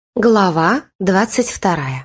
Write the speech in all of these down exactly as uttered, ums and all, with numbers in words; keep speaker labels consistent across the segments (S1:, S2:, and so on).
S1: Глава двадцать вторая.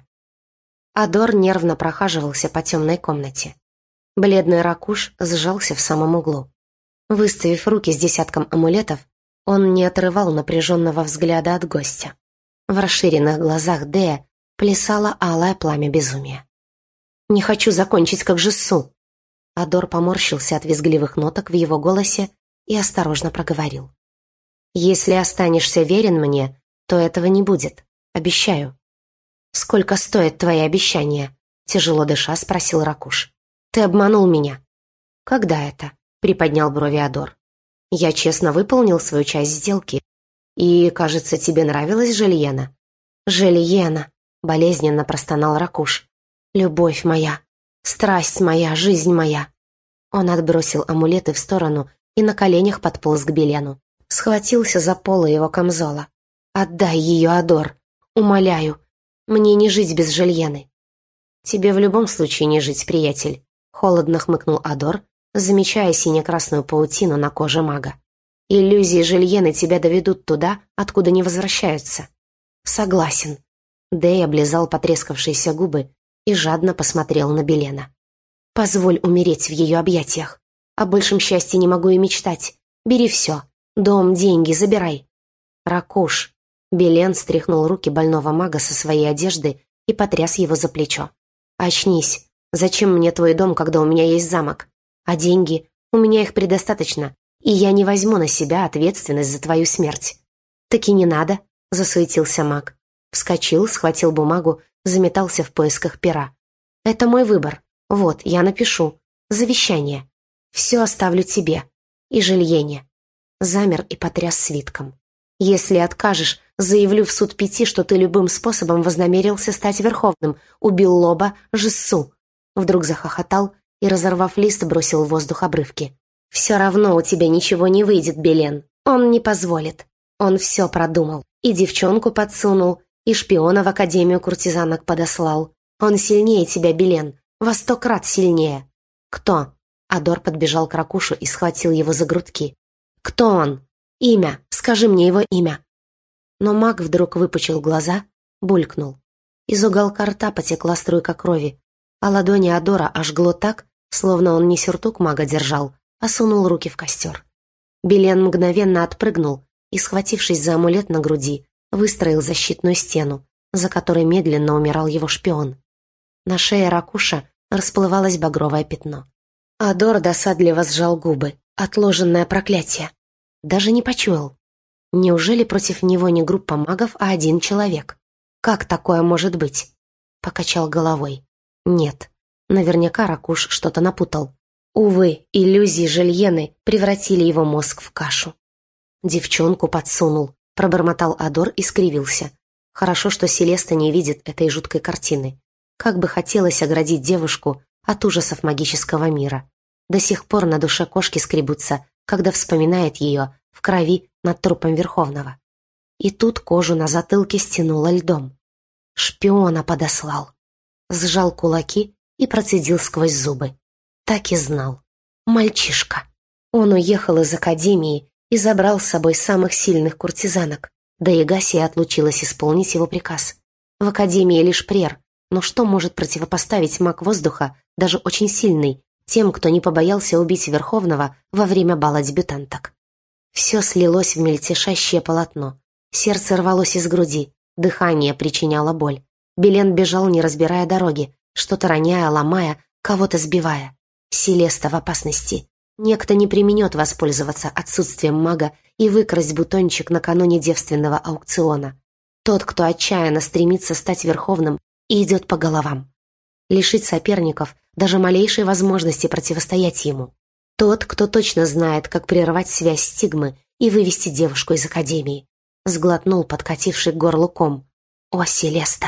S1: Адор нервно прохаживался по темной комнате. Бледный ракуш сжался в самом углу. Выставив руки с десятком амулетов, он не отрывал напряженного взгляда от гостя. В расширенных глазах Дея плясало алое пламя безумия. «Не хочу закончить, как Жессу!» Адор поморщился от визгливых ноток в его голосе и осторожно проговорил. «Если останешься верен мне, то этого не будет. Обещаю». «Сколько стоит твои обещания?» — тяжело дыша спросил Ракуш. «Ты обманул меня». «Когда это?» — приподнял брови Адор. «Я честно выполнил свою часть сделки. И, кажется, тебе нравилась Жильена». «Жильена», — болезненно простонал Ракуш. «Любовь моя, страсть моя, жизнь моя». Он отбросил амулеты в сторону и на коленях подполз к Белену. Схватился за полы его камзола. «Отдай ее, Адор. Умоляю, мне не жить без Жильены». «Тебе в любом случае не жить, приятель», — холодно хмыкнул Адор, замечая сине-красную паутину на коже мага. «Иллюзии Жильены тебя доведут туда, откуда не возвращаются». «Согласен». Дэй облизал потрескавшиеся губы и жадно посмотрел на Белена. «Позволь умереть в ее объятиях. О большем счастье не могу и мечтать. Бери все. Дом, деньги, забирай». «Ракуш». Белен стряхнул руки больного мага со своей одежды и потряс его за плечо. «Очнись. Зачем мне твой дом, когда у меня есть замок? А деньги? У меня их предостаточно, и я не возьму на себя ответственность за твою смерть». «Так и не надо», — засуетился маг. Вскочил, схватил бумагу, заметался в поисках пера. «Это мой выбор. Вот, я напишу. Завещание. Все оставлю тебе. И Жильене». Замер и потряс свитком. «Если откажешь, заявлю в суд пяти, что ты любым способом вознамерился стать верховным, убил Лоба, Жессу». Вдруг захохотал и, разорвав лист, бросил в воздух обрывки. «Все равно у тебя ничего не выйдет, Белен. Он не позволит. Он все продумал. И девчонку подсунул, и шпиона в Академию куртизанок подослал. Он сильнее тебя, Белен, во сто крат сильнее». «Кто?» Адор подбежал к Ракушу и схватил его за грудки. «Кто он? Имя. Скажи мне его имя». Но маг вдруг выпучил глаза, булькнул. Из уголка рта потекла струйка крови, а ладони Адора ожгло так, словно он не сюртук мага держал, а сунул руки в костер. Белен мгновенно отпрыгнул и, схватившись за амулет на груди, выстроил защитную стену, за которой медленно умирал его шпион. На шее Ракуша расплывалось багровое пятно. Адор досадливо сжал губы. Отложенное проклятие. Даже не почуял. Неужели против него не группа магов, а один человек? Как такое может быть? Покачал головой. Нет, наверняка Ракуш что-то напутал. Увы, иллюзии Жильены превратили его мозг в кашу. Девчонку подсунул, пробормотал Адор и скривился. Хорошо, что Селеста не видит этой жуткой картины. Как бы хотелось оградить девушку от ужасов магического мира. До сих пор на душе кошки скребутся, когда вспоминает ее в крови над трупом Верховного. И тут кожу на затылке стянуло льдом. Шпиона подослал. Сжал кулаки и процедил сквозь зубы. Так и знал. Мальчишка. Он уехал из Академии и забрал с собой самых сильных куртизанок. Да и Гасия отлучилась исполнить его приказ. В Академии лишь Прер, но что может противопоставить маг воздуха, даже очень сильный, тем, кто не побоялся убить Верховного во время бала дебютанток? Все слилось в мельтешащее полотно. Сердце рвалось из груди, дыхание причиняло боль. Белен бежал, не разбирая дороги, что-то роняя, ломая, кого-то сбивая. Селеста в опасности. Некто не применет воспользоваться отсутствием мага и выкрасть бутончик накануне девственного аукциона. Тот, кто отчаянно стремится стать Верховным и идет по головам. Лишить соперников даже малейшей возможности противостоять ему. Тот, кто точно знает, как прервать связь стигмы и вывести девушку из Академии. Сглотнул подкативший к горлу ком. О, Селеста!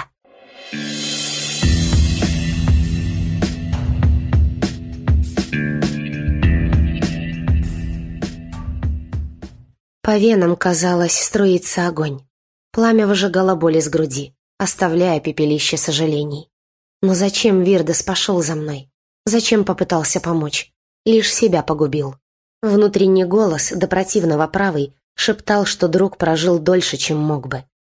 S1: По венам, казалось, струится огонь. Пламя выжигало боль из груди, оставляя пепелище сожалений. Но зачем Вирдес пошел за мной? Зачем попытался помочь? Лишь себя погубил. Внутренний голос, до противного правый, шептал, что друг прожил дольше, чем мог бы.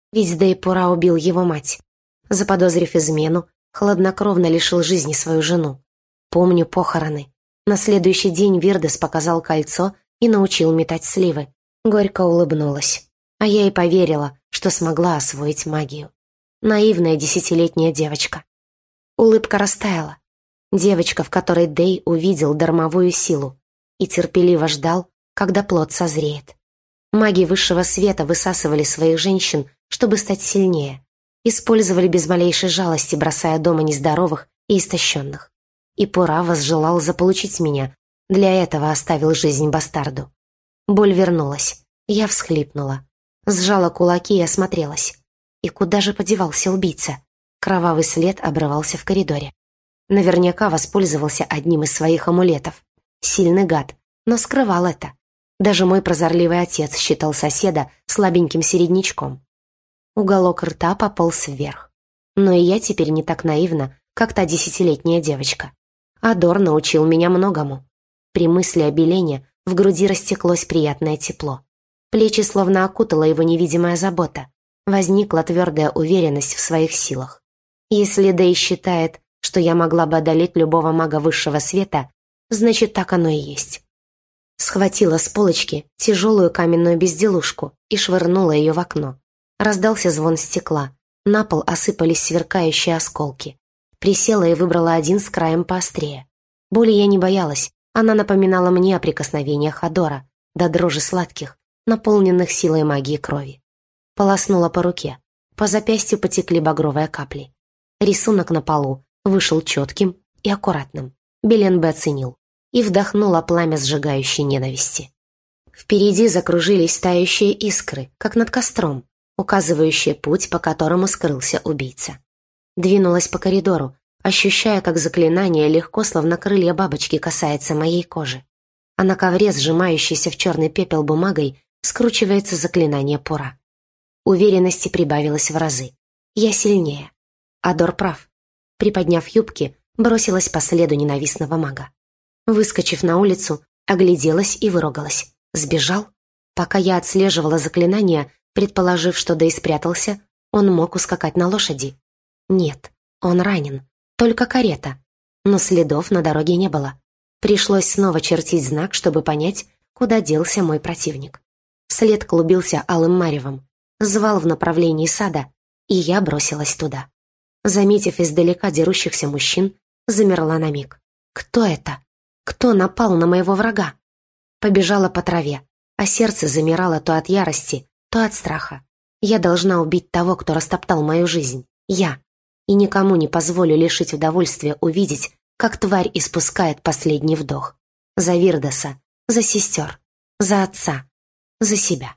S1: Ведь Дейпура убил его мать. Заподозрив измену, хладнокровно лишил жизни свою жену. Помню похороны. На следующий день Вирдес показал кольцо и научил метать сливы. Горько улыбнулась. А я и поверила, что смогла освоить магию. Наивная десятилетняя девочка. Улыбка растаяла. Девочка, в которой Дэй увидел дармовую силу и терпеливо ждал, когда плод созреет. Маги высшего света высасывали своих женщин, чтобы стать сильнее. Использовали без малейшей жалости, бросая дома нездоровых и истощенных. И Пора возжелал заполучить меня. Для этого оставил жизнь бастарду. Боль вернулась. Я всхлипнула. Сжала кулаки и осмотрелась. И куда же подевался убийца? Кровавый след обрывался в коридоре. Наверняка воспользовался одним из своих амулетов. Сильный гад, но скрывал это. Даже мой прозорливый отец считал соседа слабеньким середнячком. Уголок рта пополз вверх. Но и я теперь не так наивна, как та десятилетняя девочка. Адор научил меня многому. При мысли о Белене в груди растеклось приятное тепло. Плечи словно окутала его невидимая забота. Возникла твердая уверенность в своих силах. Если Дэй считает, что я могла бы одолеть любого мага высшего света, значит, так оно и есть. Схватила с полочки тяжелую каменную безделушку и швырнула ее в окно. Раздался звон стекла. На пол осыпались сверкающие осколки. Присела и выбрала один с краем поострее. Боли я не боялась. Она напоминала мне о прикосновениях Адора, до дрожи сладких, наполненных силой магии крови. Полоснула по руке. По запястью потекли багровые капли. Рисунок на полу вышел четким и аккуратным. Белен бы оценил. И вдохнула пламя сжигающей ненависти. Впереди закружились тающие искры, как над костром, указывающие путь, по которому скрылся убийца. Двинулась по коридору, ощущая, как заклинание легко, словно крылья бабочки, касается моей кожи. А на ковре, сжимающейся в черный пепел бумагой, скручивается заклинание Пора. Уверенности прибавилось в разы. Я сильнее. Адор прав. Приподняв юбки, бросилась по следу ненавистного мага. Выскочив на улицу, огляделась и выругалась. Сбежал? Пока я отслеживала заклинание, предположив, что Дэй спрятался, он мог ускакать на лошади. Нет, он ранен. Только карета. Но следов на дороге не было. Пришлось снова чертить знак, чтобы понять, куда делся мой противник. След клубился алым маревом. Звал в направлении сада, и я бросилась туда. Заметив издалека дерущихся мужчин, замерла на миг. Кто это? Кто напал на моего врага? Побежала по траве, а сердце замирало то от ярости, то от страха. Я должна убить того, кто растоптал мою жизнь. Я. И никому не позволю лишить удовольствия увидеть, как тварь испускает последний вдох. За Вирдеса, за сестер, за отца, за себя.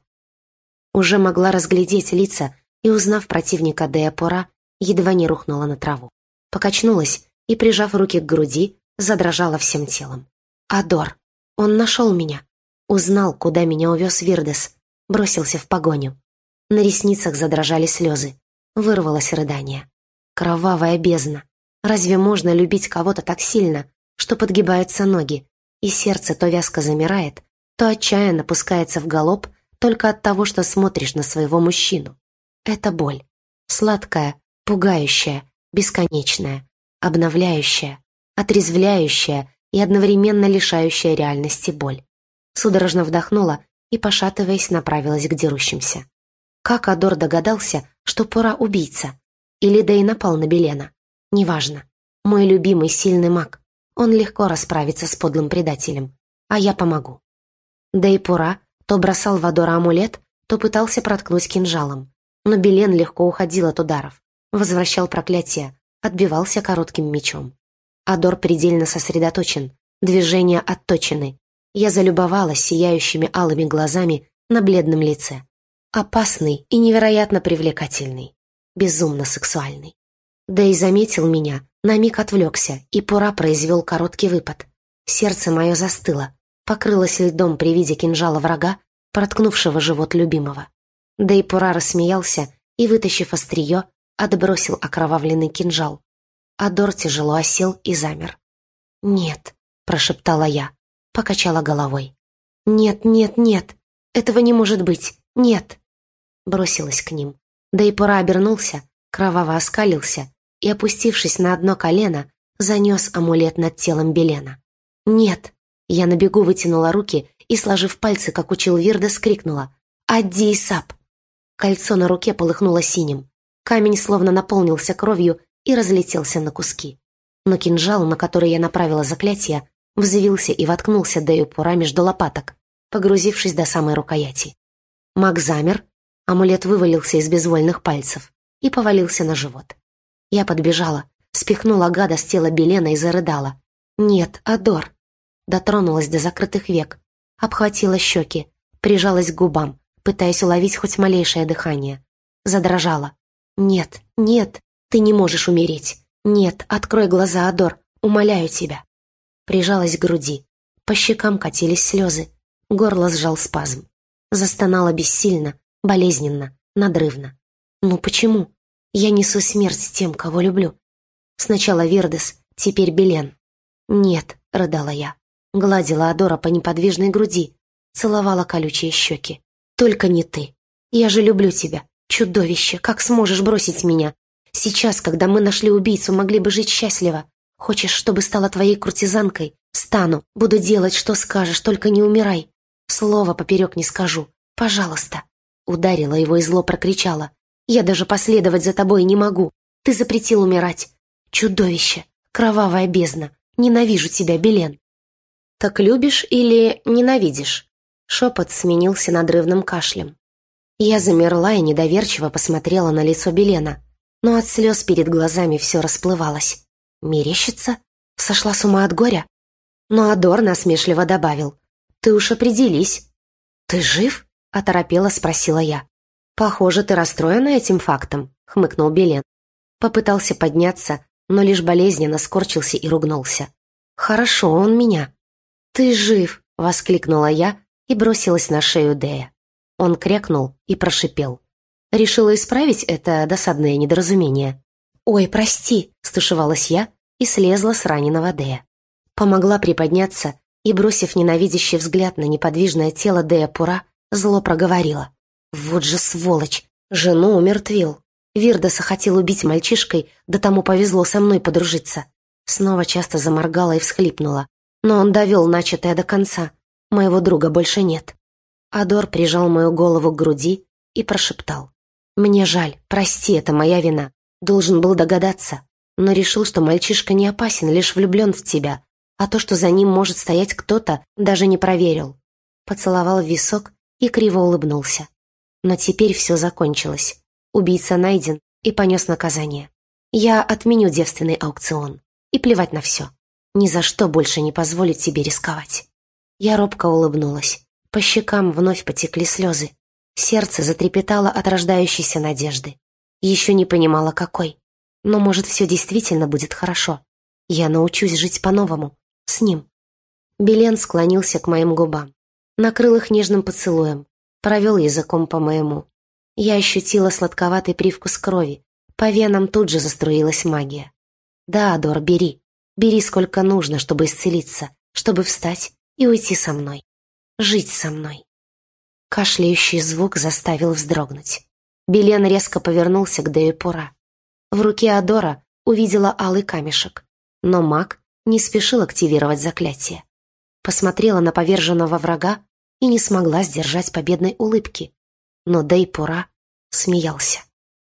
S1: Уже могла разглядеть лица и, узнав противника Дэя Пора, едва не рухнула на траву. Покачнулась и, прижав руки к груди, задрожала всем телом. Адор. Он нашел меня. Узнал, куда меня увез Вирдес. Бросился в погоню. На ресницах задрожали слезы. Вырвалось рыдание. Кровавая бездна. Разве можно любить кого-то так сильно, что подгибаются ноги, и сердце то вязко замирает, то отчаянно пускается в галоп только от того, что смотришь на своего мужчину? Это боль. Сладкая, пугающая, бесконечная, обновляющая, отрезвляющая и одновременно лишающая реальности боль. Судорожно вдохнула и, пошатываясь, направилась к дерущимся. Как Адор догадался, что Пора убийца? Или Дэй напал на Белена? Неважно. Мой любимый сильный маг. Он легко расправится с подлым предателем. А я помогу. Дэй Пора то бросал в Адора амулет, то пытался проткнуть кинжалом. Но Белен легко уходил от ударов. Возвращал проклятие, отбивался коротким мечом. Адор предельно сосредоточен, движения отточены. Я залюбовалась сияющими алыми глазами на бледном лице. Опасный и невероятно привлекательный. Безумно сексуальный. Дэй заметил меня, на миг отвлекся, и Пора произвел короткий выпад. Сердце мое застыло, покрылось льдом при виде кинжала врага, проткнувшего живот любимого. Дэй Пора рассмеялся и, вытащив острие, отбросил окровавленный кинжал. Адор тяжело осел и замер. «Нет», — прошептала я, покачала головой. «Нет, нет, нет, этого не может быть, нет». Бросилась к ним. Дейпура обернулся, кроваво оскалился и, опустившись на одно колено, занес амулет над телом Белена. «Нет!» Я на бегу вытянула руки и, сложив пальцы, как учил Вирдес, крикнула: «Адди Исап!» Кольцо на руке полыхнуло синим. Камень словно наполнился кровью и разлетелся на куски. Но кинжал, на который я направила заклятие, взвился и воткнулся Дейпура между лопаток, погрузившись до самой рукояти. Маг замер, амулет вывалился из безвольных пальцев и повалился на живот. Я подбежала, спихнула гада с тела Белена и зарыдала. «Нет, Адор!» Дотронулась до закрытых век, обхватила щеки, прижалась к губам, пытаясь уловить хоть малейшее дыхание. Задрожала. «Нет, нет, ты не можешь умереть. Нет, открой глаза, Адор, умоляю тебя». Прижалась к груди. По щекам катились слезы. Горло сжал спазм. Застонала бессильно, болезненно, надрывно. «Ну почему? Я несу смерть тем, кого люблю. Сначала Вирдес, теперь Белен». «Нет», — рыдала я. Гладила Адора по неподвижной груди, целовала колючие щеки. «Только не ты. Я же люблю тебя. Чудовище, как сможешь бросить меня? Сейчас, когда мы нашли убийцу, могли бы жить счастливо. Хочешь, чтобы стала твоей куртизанкой? Стану. Буду делать, что скажешь, только не умирай. Слова поперек не скажу. Пожалуйста». Ударила его и зло прокричала: «Я даже последовать за тобой не могу. Ты запретил умирать. Чудовище, кровавая бездна. Ненавижу тебя, Белен». «Так любишь или ненавидишь?» Шепот сменился надрывным кашлем. Я замерла и недоверчиво посмотрела на лицо Белена, но от слез перед глазами все расплывалось. «Мерещится? Сошла с ума от горя?» Но Адор насмешливо добавил: «Ты уж определись». «Ты жив?» — оторопела спросила я. «Похоже, ты расстроена этим фактом», — хмыкнул Белен. Попытался подняться, но лишь болезненно скорчился и ругнулся. «Хорошо, он меня». «Ты жив!» — воскликнула я и бросилась на шею Дея. Он крякнул и прошипел. Решила исправить это досадное недоразумение. «Ой, прости!» — стушевалась я и слезла с раненого Дея. Помогла приподняться и, бросив ненавидящий взгляд на неподвижное тело Дея Пура, зло проговорила: «Вот же сволочь! Жену умертвил. Вирдеса хотел убить мальчишкой, да тому повезло со мной подружиться». Снова часто заморгала и всхлипнула. Но он довел начатое до конца. Моего друга больше нет. Адор прижал мою голову к груди и прошептал: «Мне жаль, прости, это моя вина. Должен был догадаться, но решил, что мальчишка не опасен, лишь влюблен в тебя, а то, что за ним может стоять кто-то, даже не проверил». Поцеловал в висок и криво улыбнулся. Но теперь все закончилось. Убийца найден и понес наказание. Я отменю девственный аукцион. И плевать на все. Ни за что больше не позволить тебе рисковать. Я робко улыбнулась. По щекам вновь потекли слезы. Сердце затрепетало от рождающейся надежды. Еще не понимала, какой. Но, может, все действительно будет хорошо. Я научусь жить по-новому. С ним. Белен склонился к моим губам. Накрыл их нежным поцелуем. Провел языком по моему. Я ощутила сладковатый привкус крови. По венам тут же заструилась магия. «Да, Адор, бери. Бери сколько нужно, чтобы исцелиться, чтобы встать и уйти со мной. Жить со мной». Кашляющий звук заставил вздрогнуть. Белен резко повернулся к Дейпура. В руке Адора увидела алый камешек, но маг не спешил активировать заклятие. Посмотрела на поверженного врага и не смогла сдержать победной улыбки. Но Дейпура смеялся.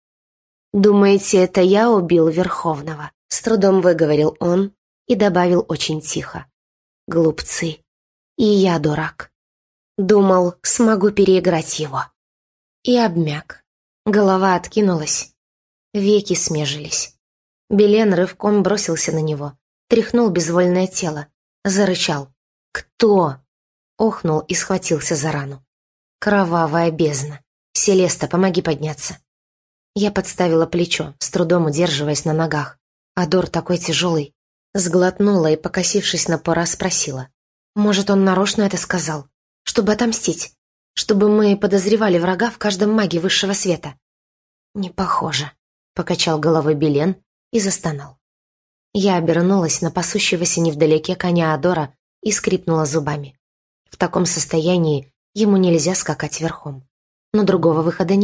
S1: «Думаете, это я убил Верховного?» — с трудом выговорил он и добавил очень тихо: «Глупцы. И я дурак. Думал, смогу переиграть его». И обмяк. Голова откинулась. Веки смежились. Белен рывком бросился на него, тряхнул безвольное тело, зарычал: «Кто?» Охнул и схватился за рану. «Кровавая бездна. Селеста, помоги подняться». Я подставила плечо, с трудом удерживаясь на ногах. Адор такой тяжелый. Сглотнула и, покосившись на Пора, спросила: «Может, он нарочно это сказал? Чтобы отомстить? Чтобы мы подозревали врага в каждом маге высшего света?» «Не похоже», — покачал головой Белен и застонал. Я обернулась на пасущегося невдалеке коня Адора и скрипнула зубами. В таком состоянии ему нельзя скакать верхом. Но другого выхода нет.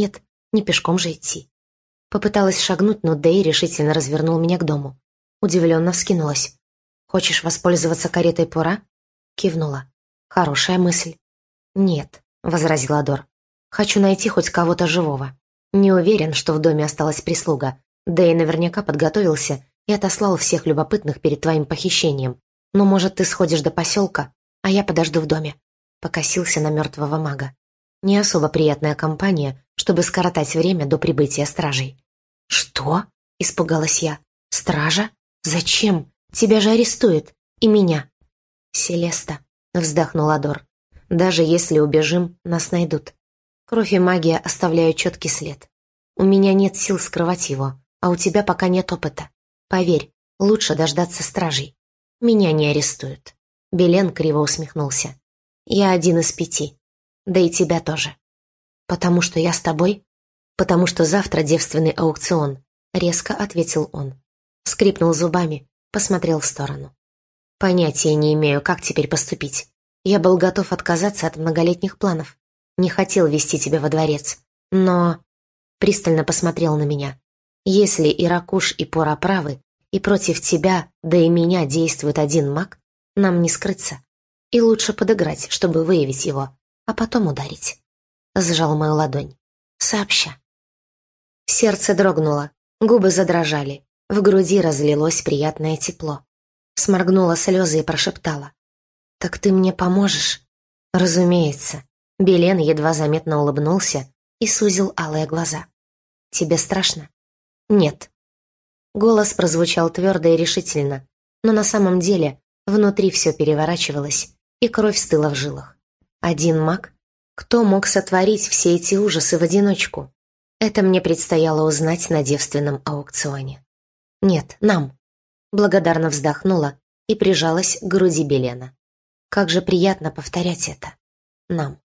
S1: Не пешком же идти. Попыталась шагнуть, но Дэй решительно развернул меня к дому. Удивленно вскинулась. «Хочешь воспользоваться каретой Пора?» Кивнула. «Хорошая мысль». «Нет», — возразил Адор. «Хочу найти хоть кого-то живого. Не уверен, что в доме осталась прислуга. Дэй наверняка подготовился и отослал всех любопытных перед твоим похищением. Но, может, ты сходишь до поселка, а я подожду в доме». Покосился на мертвого мага. Не особо приятная компания, чтобы скоротать время до прибытия стражей. «Что?» — испугалась я. «Стража? Зачем? Тебя же арестуют. И меня». «Селеста», — вздохнул Адор. «Даже если убежим, нас найдут. Кровь и магия оставляют четкий след. У меня нет сил скрывать его, а у тебя пока нет опыта. Поверь, лучше дождаться стражей. Меня не арестуют». Белен криво усмехнулся. «Я один из пяти. Да и тебя тоже». «Потому что я с тобой?» «Потому что завтра девственный аукцион», — резко ответил он. Скрипнул зубами, посмотрел в сторону. «Понятия не имею, как теперь поступить. Я был готов отказаться от многолетних планов. Не хотел вести тебя во дворец. Но...» Пристально посмотрел на меня. «Если и Ракуш, и Пора правы, и против тебя, да и меня действует один маг, нам не скрыться. И лучше подыграть, чтобы выявить его, а потом ударить». Сжал мою ладонь. «Сообща». Сердце дрогнуло, губы задрожали, в груди разлилось приятное тепло. Сморгнула слезы и прошептала. «Так ты мне поможешь?» «Разумеется». Белен едва заметно улыбнулся и сузил алые глаза. «Тебе страшно?» «Нет». Голос прозвучал твердо и решительно, но на самом деле внутри все переворачивалось, и кровь стыла в жилах. Один маг? Кто мог сотворить все эти ужасы в одиночку? Это мне предстояло узнать на девственном аукционе. «Нет, нам». Благодарно вздохнула и прижалась к груди Белена. Как же приятно повторять это. «Нам».